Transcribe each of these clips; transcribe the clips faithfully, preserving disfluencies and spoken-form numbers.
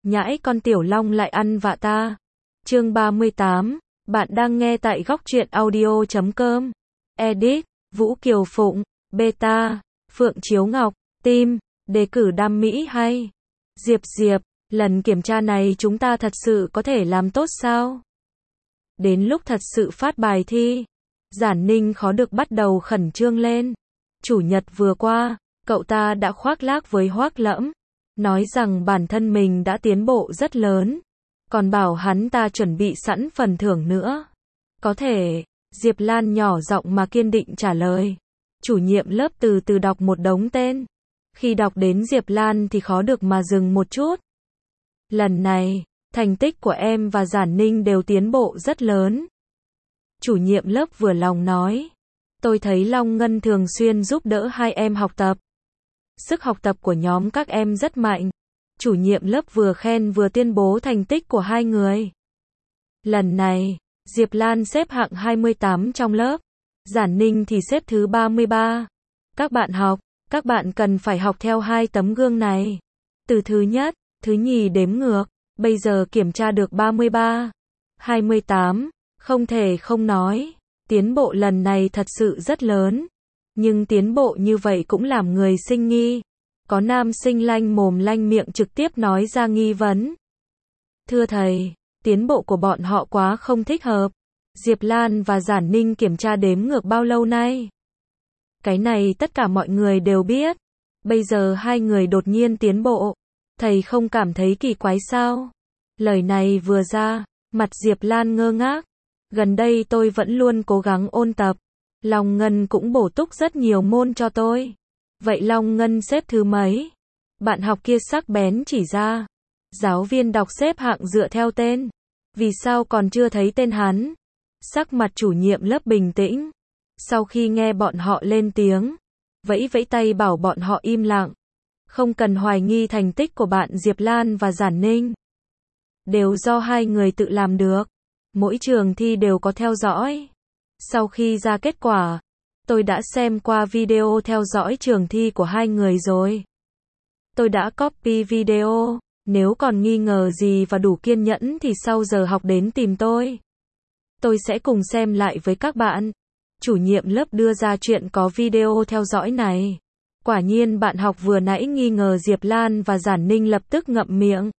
nhãi con tiểu long lại ăn vạ ta. Chương ba mươi tám, bạn đang nghe tại góc truyện audio chấm com. Edit, Vũ Kiều Phụng, Beta, Phượng Chiếu Ngọc, Tim, đề cử đam mỹ hay. Diệp Diệp, lần kiểm tra này chúng ta thật sự có thể làm tốt sao? Đến lúc thật sự phát bài thi, Giản Ninh khó được bắt đầu khẩn trương lên. Chủ nhật vừa qua, cậu ta đã khoác lác với Hoác Lẫm, nói rằng bản thân mình đã tiến bộ rất lớn, còn bảo hắn ta chuẩn bị sẵn phần thưởng nữa. Có thể, Diệp Lan nhỏ giọng mà kiên định trả lời. Chủ nhiệm lớp từ từ đọc một đống tên. Khi đọc đến Diệp Lan thì khó được mà dừng một chút. Lần này, thành tích của em và Giản Ninh đều tiến bộ rất lớn. Chủ nhiệm lớp vừa lòng nói. Tôi thấy Long Ngân thường xuyên giúp đỡ hai em học tập. Sức học tập của nhóm các em rất mạnh. Chủ nhiệm lớp vừa khen vừa tuyên bố thành tích của hai người. Lần này, Diệp Lan xếp hạng hai mươi tám trong lớp. Giản Ninh thì xếp thứ ba mươi ba. Các bạn học, các bạn cần phải học theo hai tấm gương này. Từ thứ nhất, thứ nhì đếm ngược, bây giờ kiểm tra được ba mươi ba, hai mươi tám, không thể không nói. Tiến bộ lần này thật sự rất lớn. Nhưng tiến bộ như vậy cũng làm người sinh nghi. Có nam sinh lanh mồm lanh miệng trực tiếp nói ra nghi vấn. Thưa thầy, tiến bộ của bọn họ quá không thích hợp. Diệp Lan và Giản Ninh kiểm tra đếm ngược bao lâu nay? Cái này tất cả mọi người đều biết. Bây giờ hai người đột nhiên tiến bộ. Thầy không cảm thấy kỳ quái sao? Lời này vừa ra, mặt Diệp Lan ngơ ngác. Gần đây tôi vẫn luôn cố gắng ôn tập. Long Ngân cũng bổ túc rất nhiều môn cho tôi. Vậy Long Ngân xếp thứ mấy? Bạn học kia sắc bén chỉ ra. Giáo viên đọc xếp hạng dựa theo tên. Vì sao còn chưa thấy tên hắn? Sắc mặt chủ nhiệm lớp bình tĩnh. Sau khi nghe bọn họ lên tiếng, vẫy vẫy tay bảo bọn họ im lặng. Không cần hoài nghi thành tích của bạn Diệp Lan và Giản Ninh. Đều do hai người tự làm được. Mỗi trường thi đều có theo dõi. Sau khi ra kết quả, tôi đã xem qua video theo dõi trường thi của hai người rồi. Tôi đã copy video. Nếu còn nghi ngờ gì và đủ kiên nhẫn thì sau giờ học đến tìm tôi. Tôi sẽ cùng xem lại với các bạn. Chủ nhiệm lớp đưa ra chuyện có video theo dõi này. Quả nhiên bạn học vừa nãy nghi ngờ Diệp Lan và Giản Ninh lập tức ngậm miệng.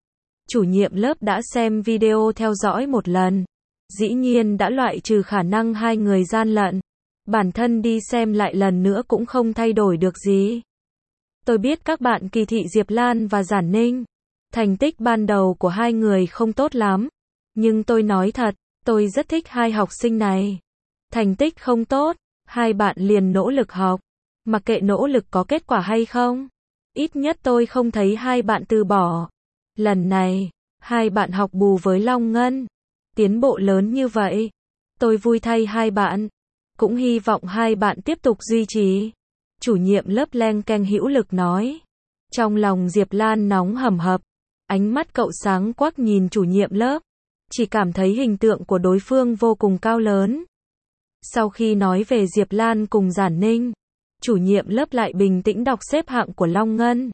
Chủ nhiệm lớp đã xem video theo dõi một lần. Dĩ nhiên đã loại trừ khả năng hai người gian lận. Bản thân đi xem lại lần nữa cũng không thay đổi được gì. Tôi biết các bạn kỳ thị Diệp Lan và Giản Ninh. Thành tích ban đầu của hai người không tốt lắm. Nhưng tôi nói thật, tôi rất thích hai học sinh này. Thành tích không tốt, hai bạn liền nỗ lực học. Mặc kệ nỗ lực có kết quả hay không. Ít nhất tôi không thấy hai bạn từ bỏ. Lần này, hai bạn học bù với Long Ngân. Tiến bộ lớn như vậy. Tôi vui thay hai bạn. Cũng hy vọng hai bạn tiếp tục duy trì. Chủ nhiệm lớp leng keng hữu lực nói. Trong lòng Diệp Lan nóng hầm hập. Ánh mắt cậu sáng quắc nhìn chủ nhiệm lớp. Chỉ cảm thấy hình tượng của đối phương vô cùng cao lớn. Sau khi nói về Diệp Lan cùng Giản Ninh, chủ nhiệm lớp lại bình tĩnh đọc xếp hạng của Long Ngân.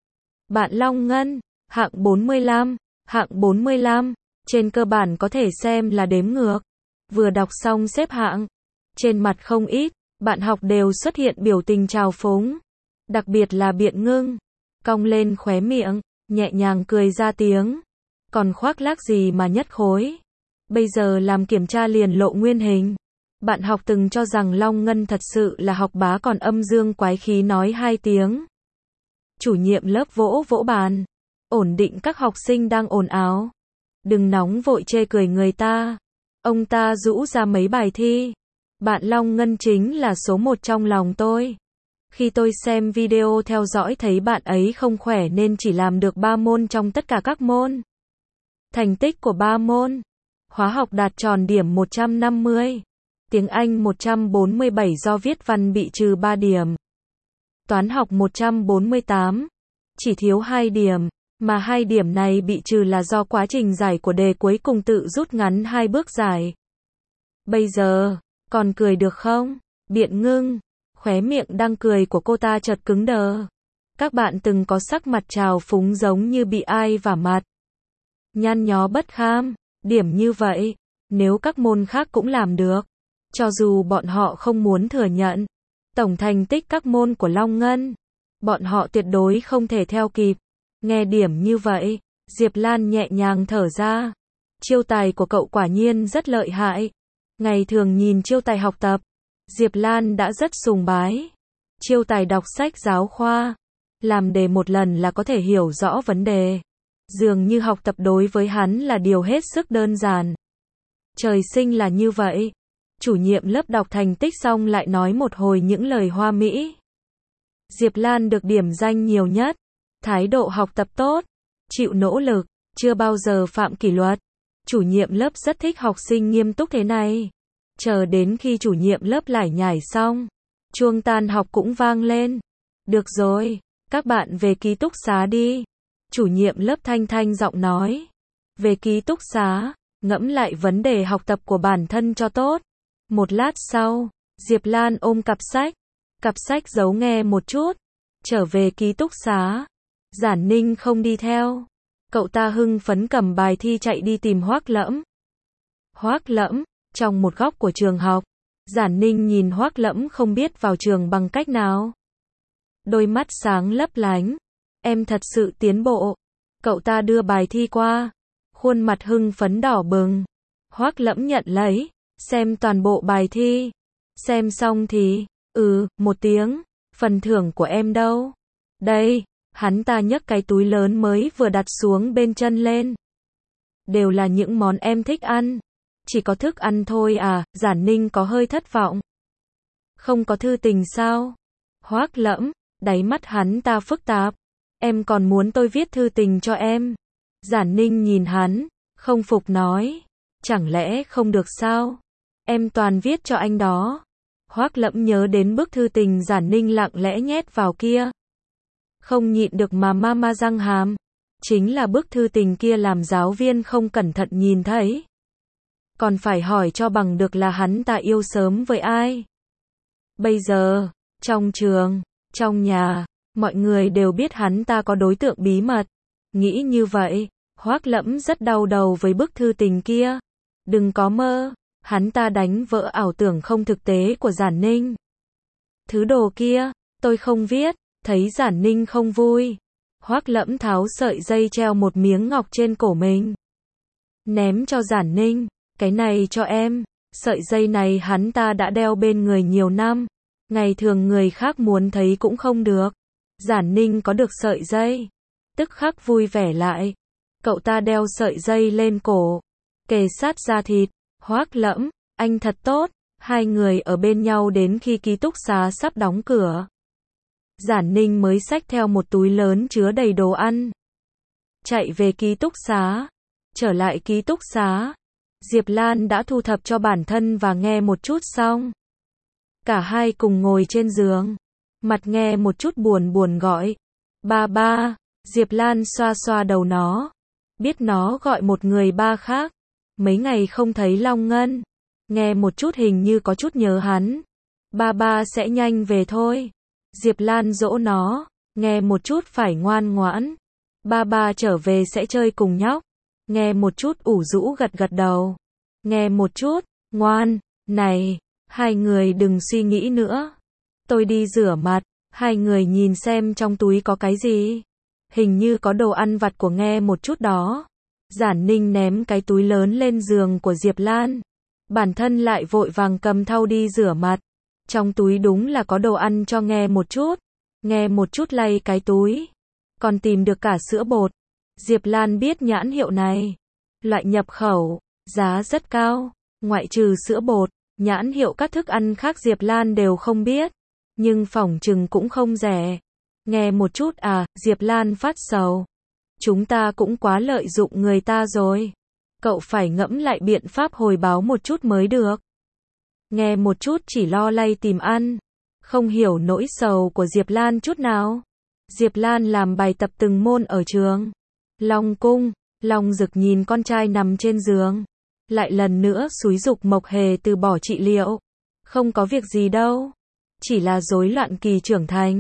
Bạn Long Ngân, hạng bốn mươi lăm, hạng bốn mươi lăm, trên cơ bản có thể xem là đếm ngược. Vừa đọc xong xếp hạng, trên mặt không ít, bạn học đều xuất hiện biểu tình trào phúng. Đặc biệt là Biện Ngưng, cong lên khóe miệng, nhẹ nhàng cười ra tiếng. Còn khoác lác gì mà nhất khối. Bây giờ làm kiểm tra liền lộ nguyên hình. Bạn học từng cho rằng Long Ngân thật sự là học bá còn âm dương quái khí nói hai tiếng. Chủ nhiệm lớp vỗ vỗ bàn. Ổn định các học sinh đang ồn ào. Đừng nóng vội chê cười người ta. Ông ta rũ ra mấy bài thi. Bạn Long Ngân chính là số một trong lòng tôi. Khi tôi xem video theo dõi thấy bạn ấy không khỏe nên chỉ làm được ba môn trong tất cả các môn. Thành tích của ba môn. Hóa học đạt tròn điểm một trăm năm mươi. Tiếng Anh một trăm bốn mươi bảy do viết văn bị trừ ba điểm. Toán học một trăm bốn mươi tám. Chỉ thiếu hai điểm. Mà hai điểm này bị trừ là do quá trình giải của đề cuối cùng tự rút ngắn hai bước giải. Bây giờ, còn cười được không? Biện Ngưng. Khóe miệng đang cười của cô ta chợt cứng đờ. Các bạn từng có sắc mặt trào phúng giống như bị ai vả mặt. Nhăn nhó bất kham, điểm như vậy, nếu các môn khác cũng làm được, cho dù bọn họ không muốn thừa nhận, tổng thành tích các môn của Long Ngân, bọn họ tuyệt đối không thể theo kịp. Nghe điểm như vậy, Diệp Lan nhẹ nhàng thở ra. Chiêu tài của cậu quả nhiên rất lợi hại. Ngày thường nhìn chiêu tài học tập, Diệp Lan đã rất sùng bái. Chiêu tài đọc sách giáo khoa, làm đề một lần là có thể hiểu rõ vấn đề. Dường như học tập đối với hắn là điều hết sức đơn giản. Trời sinh là như vậy. Chủ nhiệm lớp đọc thành tích xong lại nói một hồi những lời hoa mỹ. Diệp Lan được điểm danh nhiều nhất. Thái độ học tập tốt, chịu nỗ lực, chưa bao giờ phạm kỷ luật. Chủ nhiệm lớp rất thích học sinh nghiêm túc thế này. Chờ đến khi chủ nhiệm lớp lải nhải xong, chuông tan học cũng vang lên. Được rồi, các bạn về ký túc xá đi. Chủ nhiệm lớp thanh thanh giọng nói. Về ký túc xá, ngẫm lại vấn đề học tập của bản thân cho tốt. Một lát sau, Diệp Lan ôm cặp sách. Cặp sách giấu nghe một chút. Trở về ký túc xá. Giản Ninh không đi theo. Cậu ta hưng phấn cầm bài thi chạy đi tìm Hoắc Lẫm. Hoắc Lẫm, trong một góc của trường học. Giản Ninh nhìn Hoắc Lẫm không biết vào trường bằng cách nào. Đôi mắt sáng lấp lánh. Em thật sự tiến bộ. Cậu ta đưa bài thi qua. Khuôn mặt hưng phấn đỏ bừng. Hoắc Lẫm nhận lấy. Xem toàn bộ bài thi. Xem xong thì, ừ, một tiếng. Phần thưởng của em đâu? Đây. Hắn ta nhấc cái túi lớn mới vừa đặt xuống bên chân lên. Đều là những món em thích ăn. Chỉ có thức ăn thôi à? Giản Ninh có hơi thất vọng. Không có thư tình sao? Hoắc Lẫm, đáy mắt hắn ta phức tạp. Em còn muốn tôi viết thư tình cho em. Giản Ninh nhìn hắn, không phục nói. Chẳng lẽ không được sao? Em toàn viết cho anh đó. Hoắc Lẫm nhớ đến bức thư tình Giản Ninh lặng lẽ nhét vào kia. Không nhịn được mà ma ma răng hàm. Chính là bức thư tình kia làm giáo viên không cẩn thận nhìn thấy. Còn phải hỏi cho bằng được là hắn ta yêu sớm với ai. Bây giờ, trong trường, trong nhà, mọi người đều biết hắn ta có đối tượng bí mật. Nghĩ như vậy, Hoắc Lẫm rất đau đầu với bức thư tình kia. Đừng có mơ, hắn ta đánh vỡ ảo tưởng không thực tế của Giản Ninh. Thứ đồ kia, tôi không viết. Thấy Giản Ninh không vui, Hoắc Lẫm tháo sợi dây treo một miếng ngọc trên cổ mình. Ném cho Giản Ninh, cái này cho em. Sợi dây này hắn ta đã đeo bên người nhiều năm. Ngày thường người khác muốn thấy cũng không được. Giản Ninh có được sợi dây, tức khắc vui vẻ lại. Cậu ta đeo sợi dây lên cổ, kề sát da thịt. Hoắc Lẫm, anh thật tốt. Hai người ở bên nhau đến khi ký túc xá sắp đóng cửa. Giản Ninh mới xách theo một túi lớn chứa đầy đồ ăn. Chạy về ký túc xá. Trở lại ký túc xá. Diệp Lan đã thu thập cho bản thân và nghe một chút xong. Cả hai cùng ngồi trên giường. Mặt nghe một chút buồn buồn gọi. Ba ba. Diệp Lan xoa xoa đầu nó. Biết nó gọi một người ba khác. Mấy ngày không thấy Long Ngân. Nghe một chút hình như có chút nhớ hắn. Ba ba sẽ nhanh về thôi. Diệp Lan dỗ nó, nghe một chút phải ngoan ngoãn. Ba ba trở về sẽ chơi cùng nhóc. Nghe một chút ủ rũ gật gật đầu. Nghe một chút, ngoan, này, hai người đừng suy nghĩ nữa. Tôi đi rửa mặt, hai người nhìn xem trong túi có cái gì. Hình như có đồ ăn vặt của nghe một chút đó. Giản Ninh ném cái túi lớn lên giường của Diệp Lan. Bản thân lại vội vàng cầm thau đi rửa mặt. Trong túi đúng là có đồ ăn cho nghe một chút. Nghe một chút lay cái túi. Còn tìm được cả sữa bột. Diệp Lan biết nhãn hiệu này. Loại nhập khẩu, giá rất cao. Ngoại trừ sữa bột, nhãn hiệu các thức ăn khác Diệp Lan đều không biết. Nhưng phỏng chừng cũng không rẻ. Nghe một chút à, Diệp Lan phát sầu. Chúng ta cũng quá lợi dụng người ta rồi. Cậu phải ngẫm lại biện pháp hồi báo một chút mới được. Nghe một chút chỉ lo lay tìm ăn. Không hiểu nỗi sầu của Diệp Lan chút nào. Diệp Lan làm bài tập từng môn ở trường. Long cung, Long Dực nhìn con trai nằm trên giường. Lại lần nữa xúi giục Mộc Hề từ bỏ trị liệu. Không có việc gì đâu. Chỉ là rối loạn kỳ trưởng thành.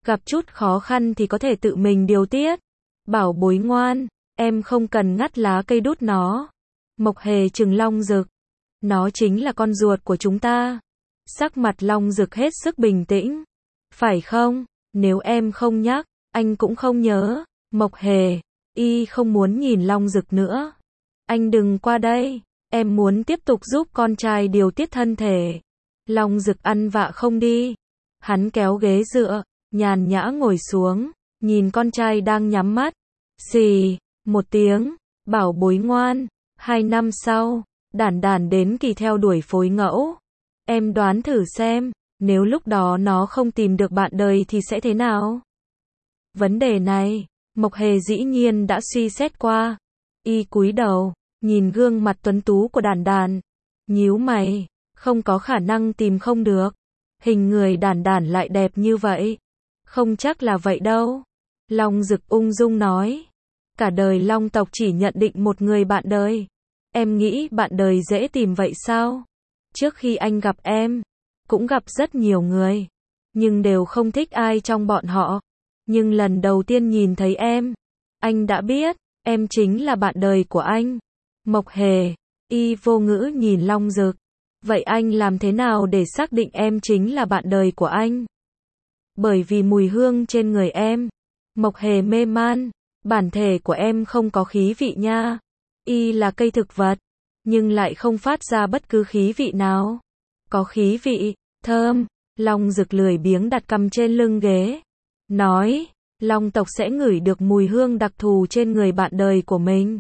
Gặp chút khó khăn thì có thể tự mình điều tiết. Bảo bối ngoan, em không cần ngắt lá cây đút nó. Mộc Hề trừng Long Dực. Nó chính là con ruột của chúng ta. Sắc mặt Long Dực hết sức bình tĩnh. Phải không? Nếu em không nhắc, anh cũng không nhớ. Mộc Hề, y không muốn nhìn Long Dực nữa. Anh đừng qua đây, em muốn tiếp tục giúp con trai điều tiết thân thể. Long Dực ăn vạ không đi. Hắn kéo ghế dựa, nhàn nhã ngồi xuống, nhìn con trai đang nhắm mắt. Xì, một tiếng, bảo bối ngoan. Hai năm sau, Đản Đản đến kỳ theo đuổi phối ngẫu. Em đoán thử xem, nếu lúc đó nó không tìm được bạn đời thì sẽ thế nào? Vấn đề này, Mộc Hề dĩ nhiên đã suy xét qua. Y cúi đầu, nhìn gương mặt tuấn tú của Đản Đản, nhíu mày, không có khả năng tìm không được. Hình người Đản Đản lại đẹp như vậy. Không chắc là vậy đâu. Long Dực ung dung nói. Cả đời Long tộc chỉ nhận định một người bạn đời. Em nghĩ bạn đời dễ tìm vậy sao? Trước khi anh gặp em, cũng gặp rất nhiều người, nhưng đều không thích ai trong bọn họ. Nhưng lần đầu tiên nhìn thấy em, anh đã biết, em chính là bạn đời của anh. Mộc Hề, y vô ngữ nhìn Long Dực. Vậy anh làm thế nào để xác định em chính là bạn đời của anh? Bởi vì mùi hương trên người em. Mộc Hề mê man, bản thể của em không có khí vị nha. Y là cây thực vật, nhưng lại không phát ra bất cứ khí vị nào. Có khí vị, thơm. Long Dực lười biếng đặt cằm trên lưng ghế. Nói, Long tộc sẽ ngửi được mùi hương đặc thù trên người bạn đời của mình.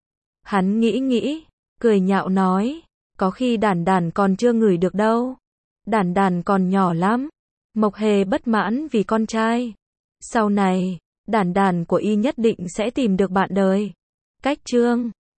Hắn nghĩ nghĩ, cười nhạo nói, có khi Đản Đản còn chưa ngửi được đâu. Đản Đản còn nhỏ lắm. Mộc Hề bất mãn vì con trai. Sau này, Đản Đản của y nhất định sẽ tìm được bạn đời. Cách chương